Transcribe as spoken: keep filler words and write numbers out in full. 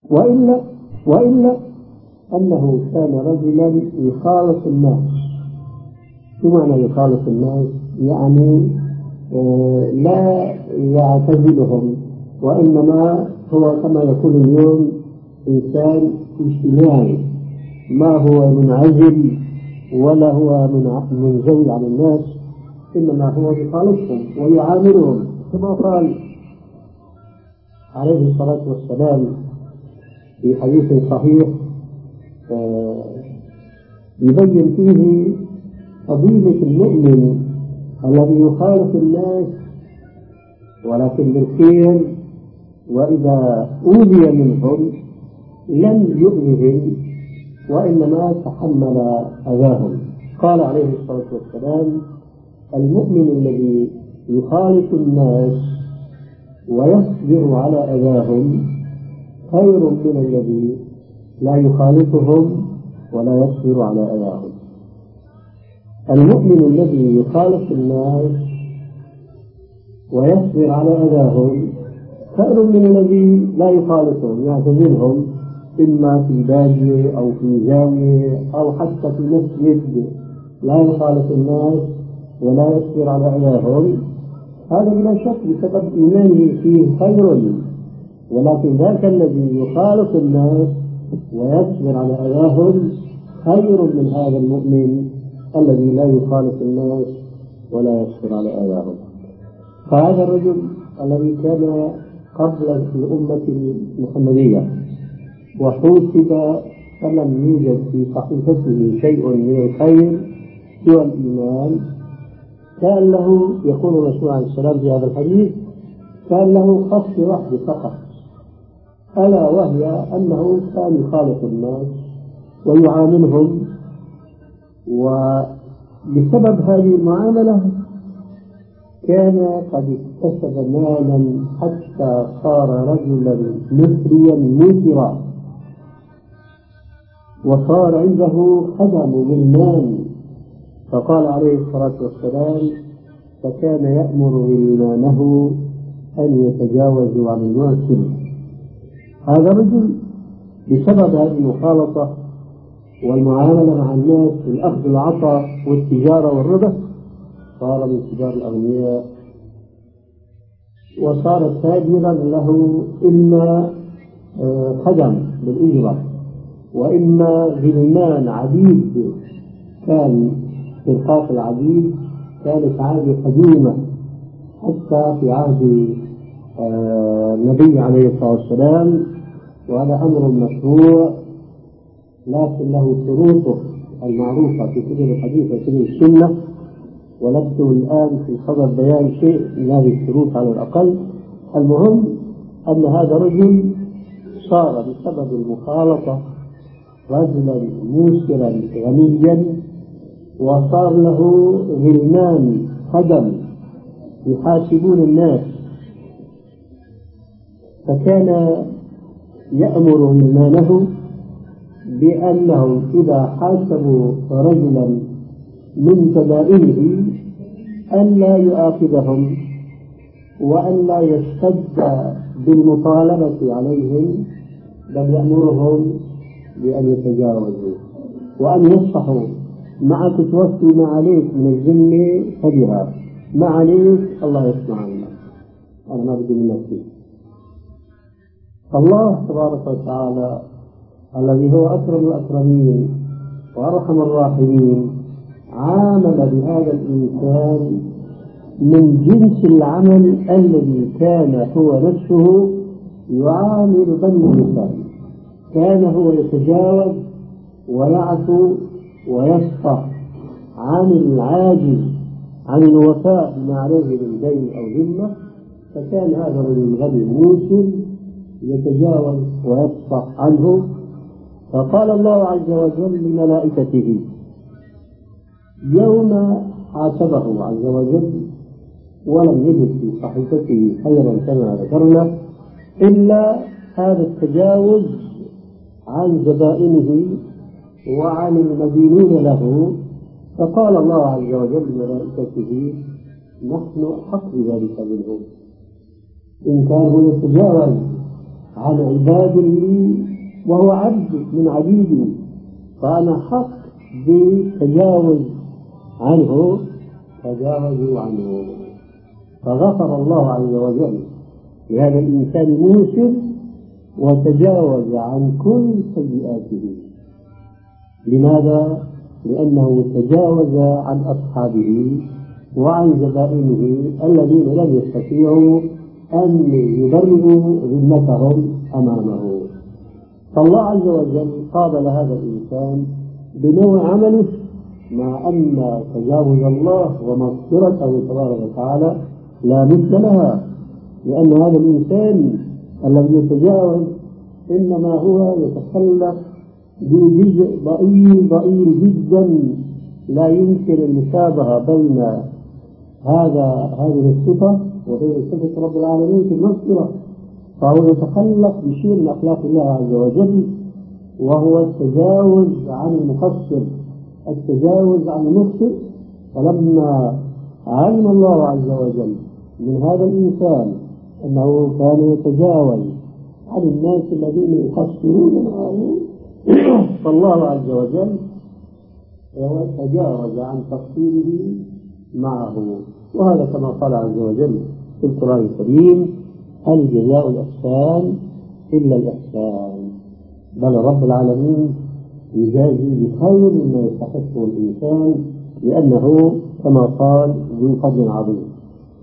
وإلا وإلا أنه كان رجلا يخالط الناس. شو معنى يخالط الناس؟ يعني آه لا يعتزلهم، وإنما هو كما يقول اليوم إنسان اجتماعي، ما هو منعزل ولا هو منزوي عن الناس، إنما هو يخالطهم ويعاملهم كما قال عليه الصلاة والسلام في حديث صحيح آه يبين فيه فضيلة المؤمن الذي يخالط الناس ولكن بالخير، وإذا أوذي منهم لم يؤذهم وإنما تحمل أذاهم. قال عليه الصلاة والسلام: المؤمن الذي يخالط الناس ويصبر على أذاهم خير من الذي لا يخالطهم ولا يصبر على أذاهم. المؤمن الذي يخالط الناس ويصبر على أذاهم خير من الذي لا يخالطهم، يعتزلهم إما في بادية أو في زاوية أو حتى في مسجد، لا يخالط الناس ولا يصبر على أذاهم. هذا بلا شك بسبب إيمانه فيه خير، ولكن ذاك الذي يخالط الناس ويصبر على أذاهم خير من هذا المؤمن الذي لا يخالط الناس ولا يصبر على أذاهم. فهذا الرجل الذي كان قبل الأمة المحمدية وحوسب فلم يوجد في صحيفته شيء من الخير سوى الإيمان، كان له، يقول الرسول عليه السلام في هذا الحديث، كان له خص واحد فقط، ألا وهي أنه كان يخالط الناس ويعاملهم، وبسبب هذه المعاملة كان قد اكتسب مالا حتى صار رجلا مثريا مثرا، وصار عنده خدم غلمان. فقال عليه الصلاة والسلام: فكان يأمر غلمانه أن يتجاوزوا عن المعسر. هذا الرجل بسبب هذه المخالطة والمعاملة مع الناس في الأخذ والعطاء والتجارة والربح صار من كبار الأغنياء، وصار تاجرا له إما خدم بالإجرة وإما غلمان عبيد. كان فرقات العبيد كانت عادة قديمة حتى في عهد النبي عليه الصلاة والسلام، وهذا أمر مشروع لكن له شروطه المعروفة في كتب الحديث وكتب السنة، ولست الآن في صدد بيان شيء من هذه الشروط على الأقل. المهم أن هذا الرجل صار بسبب المخالطة رجلا موسرا غنيا، وصار له غلمان خدم يحاسبون الناس، فكان يأمر غلمانه بأنهم إذا حاسبوا رجلا من زبائنه أن لا يؤاخذهم وأن لا يشتد بالمطالبة عليهم، بل يأمرهم بأن يتجاوزوا وأن يصحوا. معك توفي ما عليك من الذمة فبها، ما عليك الله يسمع عنك، أنا ما بدي منك فيه. الله تبارك وتعالى الذي هو أكرم الأكرمين وأرحم الراحمين عامل بهذا الإنسان من جنس العمل الذي كان هو نفسه يعامل بني الإنسان. كان هو يتجاوز ويعفو ويصفح عن العاجز عن الوفاء بما عليه من دين أو ذمة، فكان هذا الرجل الغني الموسم يتجاوز ويصفح عنه. فقال الله عز وجل لملائكته يوم حاسبه عز وجل ولم يجد في صحيفته خيرا كما ذكرنا إلا هذا التجاوز عن زبائنه وعن المدينين له. فقال الله عز وجل لملائكته نحن أحق بذلك منهم، إن كان هو يتجاوز عن عباد لي وهو عبد من عبيدي، فأنا حق بالتجاوز عنه، تجاوزوا عنه. فغفر الله عز وجل لهذا الإنسان موسر وتجاوز عن كل سيئاته. لماذا؟ لأنه تجاوز عن أصحابه وعن زبائنه الذين لم يستطيعوا أن يبرروا ذمتهم أمامه. فالله عز وجل قابل هذا الإنسان بنوع عمله، مع أن تجاوز الله ومغفرته تبارك وتعالى لا مثل لها، لأن هذا الإنسان الذي يتجاوز إنما هو يتخلق بجزء ضئيل ضئيل جدا لا يمكن المشابهة بين هذا هذه الصفة وبين صفة رب العالمين في المغفرة. فهو يتخلق بشيء من أخلاق الله عز وجل، وهو التجاوز عن المقصر، التجاوز عن المخطئ. فلما علم الله عز وجل من هذا الإنسان أنه كان يتجاوز عن الناس الذين يقصرون معه، فالله عز وجل تجاوز عن تقصيره معه. وهذا كما قال عز وجل في القرآن الكريم: هل جزاء الإحسان إلا الإحسان. بل رب العالمين يجازي بخير مما يستحقه الإنسان، لأنه كما قال ذو فضل عظيم.